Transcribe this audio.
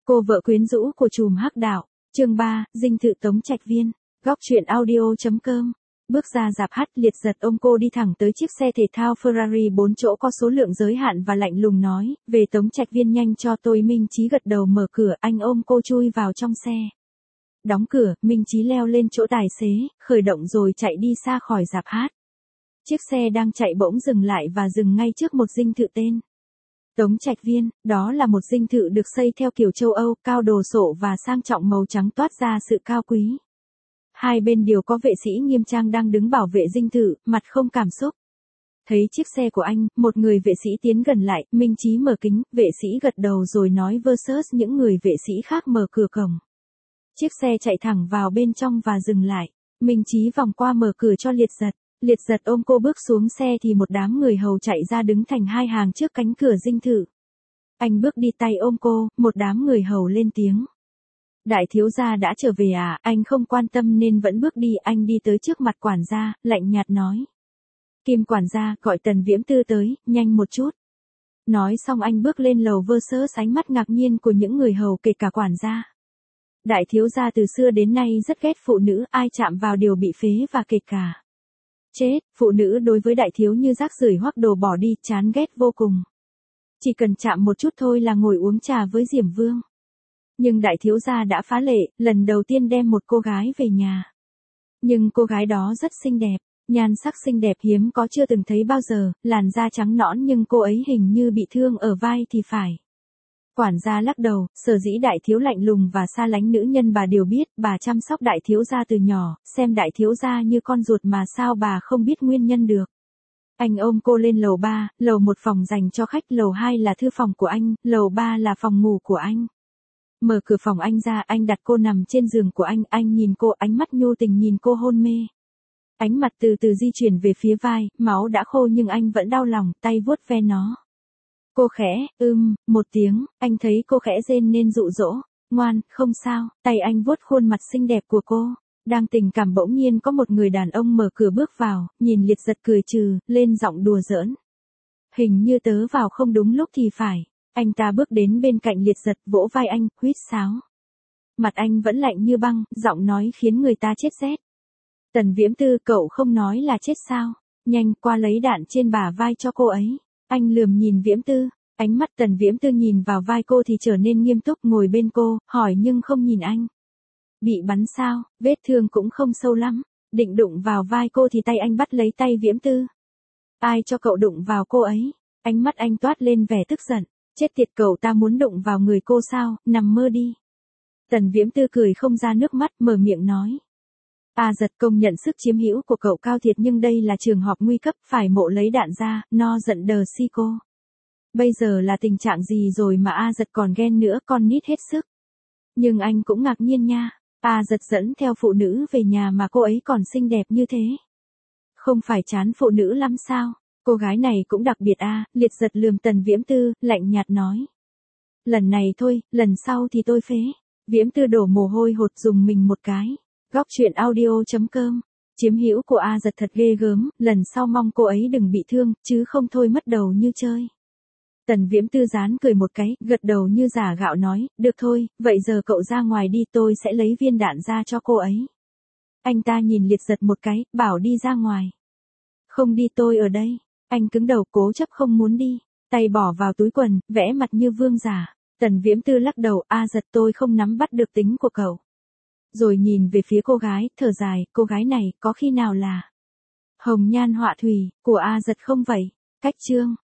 Cô vợ quyến rũ của trùm hắc đạo, chương 3, dinh thự Tống Trạch Viên, góc truyện audio.com. Bước ra rạp hát, Liệt Giật ôm cô đi thẳng tới chiếc xe thể thao Ferrari 4 chỗ có số lượng giới hạn và lạnh lùng nói, về Tống Trạch Viên nhanh cho tôi. Minh Chí gật đầu mở cửa, anh ôm cô chui vào trong xe. Đóng cửa, Minh Chí leo lên chỗ tài xế, khởi động rồi chạy đi xa khỏi rạp hát. Chiếc xe đang chạy bỗng dừng lại và dừng ngay trước một dinh thự tên Tống Trạch Viên. Đó là một dinh thự được xây theo kiểu châu Âu, cao đồ sộ và sang trọng, màu trắng toát ra sự cao quý. Hai bên đều có vệ sĩ nghiêm trang đang đứng bảo vệ dinh thự, mặt không cảm xúc. Thấy chiếc xe của anh, một người vệ sĩ tiến gần lại, Minh Chí mở kính, vệ sĩ gật đầu rồi nói versus những người vệ sĩ khác mở cửa cổng. Chiếc xe chạy thẳng vào bên trong và dừng lại. Minh Chí vòng qua mở cửa cho Liệt Giật. Liệt Giật ôm cô bước xuống xe thì một đám người hầu chạy ra đứng thành hai hàng trước cánh cửa dinh thự. Anh bước đi tay ôm cô, một đám người hầu lên tiếng. Đại thiếu gia đã trở về à? Anh không quan tâm nên vẫn bước đi. Anh đi tới trước mặt quản gia, lạnh nhạt nói. Kim quản gia, gọi Tần Viễm Tư tới, nhanh một chút. Nói xong anh bước lên lầu versus ánh mắt ngạc nhiên của những người hầu kể cả quản gia. Đại thiếu gia từ xưa đến nay rất ghét phụ nữ, ai chạm vào đều bị phế và kể cả chết. Phụ nữ đối với đại thiếu như rác rưởi hoặc đồ bỏ đi, chán ghét vô cùng. Chỉ cần chạm một chút thôi là ngồi uống trà với Diểm Vương. Nhưng đại thiếu gia đã phá lệ, lần đầu tiên đem một cô gái về nhà. Nhưng cô gái đó rất xinh đẹp, nhan sắc xinh đẹp hiếm có, chưa từng thấy bao giờ, làn da trắng nõn nhưng cô ấy hình như bị thương ở vai thì phải. Quản gia lắc đầu, sở dĩ đại thiếu lạnh lùng và xa lánh nữ nhân bà đều biết, bà chăm sóc đại thiếu gia từ nhỏ, xem đại thiếu gia như con ruột mà sao bà không biết nguyên nhân được. Anh ôm cô lên lầu 3, lầu 1 phòng dành cho khách, lầu 2 là thư phòng của anh, lầu 3 là phòng ngủ của anh. Mở cửa phòng anh ra, anh đặt cô nằm trên giường của anh nhìn cô, ánh mắt nhu tình nhìn cô hôn mê. Ánh mặt từ từ di chuyển về phía vai, máu đã khô nhưng anh vẫn đau lòng, tay vuốt ve nó. Cô khẽ, một tiếng, anh thấy cô khẽ rên nên dụ dỗ, ngoan, không sao, tay anh vuốt khuôn mặt xinh đẹp của cô. Đang tình cảm bỗng nhiên có một người đàn ông mở cửa bước vào, nhìn Liệt Giật cười trừ, lên giọng đùa giỡn. Hình như tớ vào không đúng lúc thì phải. Anh ta bước đến bên cạnh Liệt Giật, vỗ vai anh, huýt sáo. Mặt anh vẫn lạnh như băng, giọng nói khiến người ta chết rét. Tần Viễm Tư, cậu không nói là chết sao? Nhanh qua lấy đạn trên bả vai cho cô ấy. Anh lườm nhìn Viễm Tư, ánh mắt Tần Viễm Tư nhìn vào vai cô thì trở nên nghiêm túc, ngồi bên cô, hỏi nhưng không nhìn anh. Bị bắn sao? Vết thương cũng không sâu lắm. Định đụng vào vai cô thì tay anh bắt lấy tay Viễm Tư. Ai cho cậu đụng vào cô ấy? Ánh mắt anh toát lên vẻ tức giận. Chết tiệt, cậu ta muốn đụng vào người cô sao? Nằm mơ đi. Tần Viễm Tư cười không ra nước mắt, mở miệng nói. Giật công nhận sức chiếm hữu của cậu cao thiệt nhưng đây là trường hợp nguy cấp, phải mộ lấy đạn ra, no giận đờ si cô. Bây giờ là tình trạng gì rồi mà Giật còn ghen nữa, con nít hết sức. Nhưng anh cũng ngạc nhiên nha, Giật dẫn theo phụ nữ về nhà mà cô ấy còn xinh đẹp như thế. Không phải chán phụ nữ lắm sao? Cô gái này cũng đặc biệt Liệt Giật lườm Tần Viễm Tư, lạnh nhạt nói. Lần này thôi, lần sau thì tôi phế. Viễm Tư đổ mồ hôi hột dùng mình một cái. Góc truyện audio.com. Chiếm hữu của Giật thật ghê gớm, lần sau mong cô ấy đừng bị thương, chứ không thôi mất đầu như chơi. Tần Viễm Tư dán cười một cái, gật đầu như giả gạo nói, được thôi, vậy giờ cậu ra ngoài đi, tôi sẽ lấy viên đạn ra cho cô ấy. Anh ta nhìn Liệt Giật một cái, bảo đi ra ngoài. Không đi, tôi ở đây. Anh cứng đầu cố chấp không muốn đi, tay bỏ vào túi quần, vẽ mặt như vương giả. Tần Viễm Tư lắc đầu, Giật, tôi không nắm bắt được tính của cậu. Rồi nhìn về phía cô gái, thở dài, cô gái này, có khi nào là hồng nhan họa thủy, của Giật không vậy? Cách chương.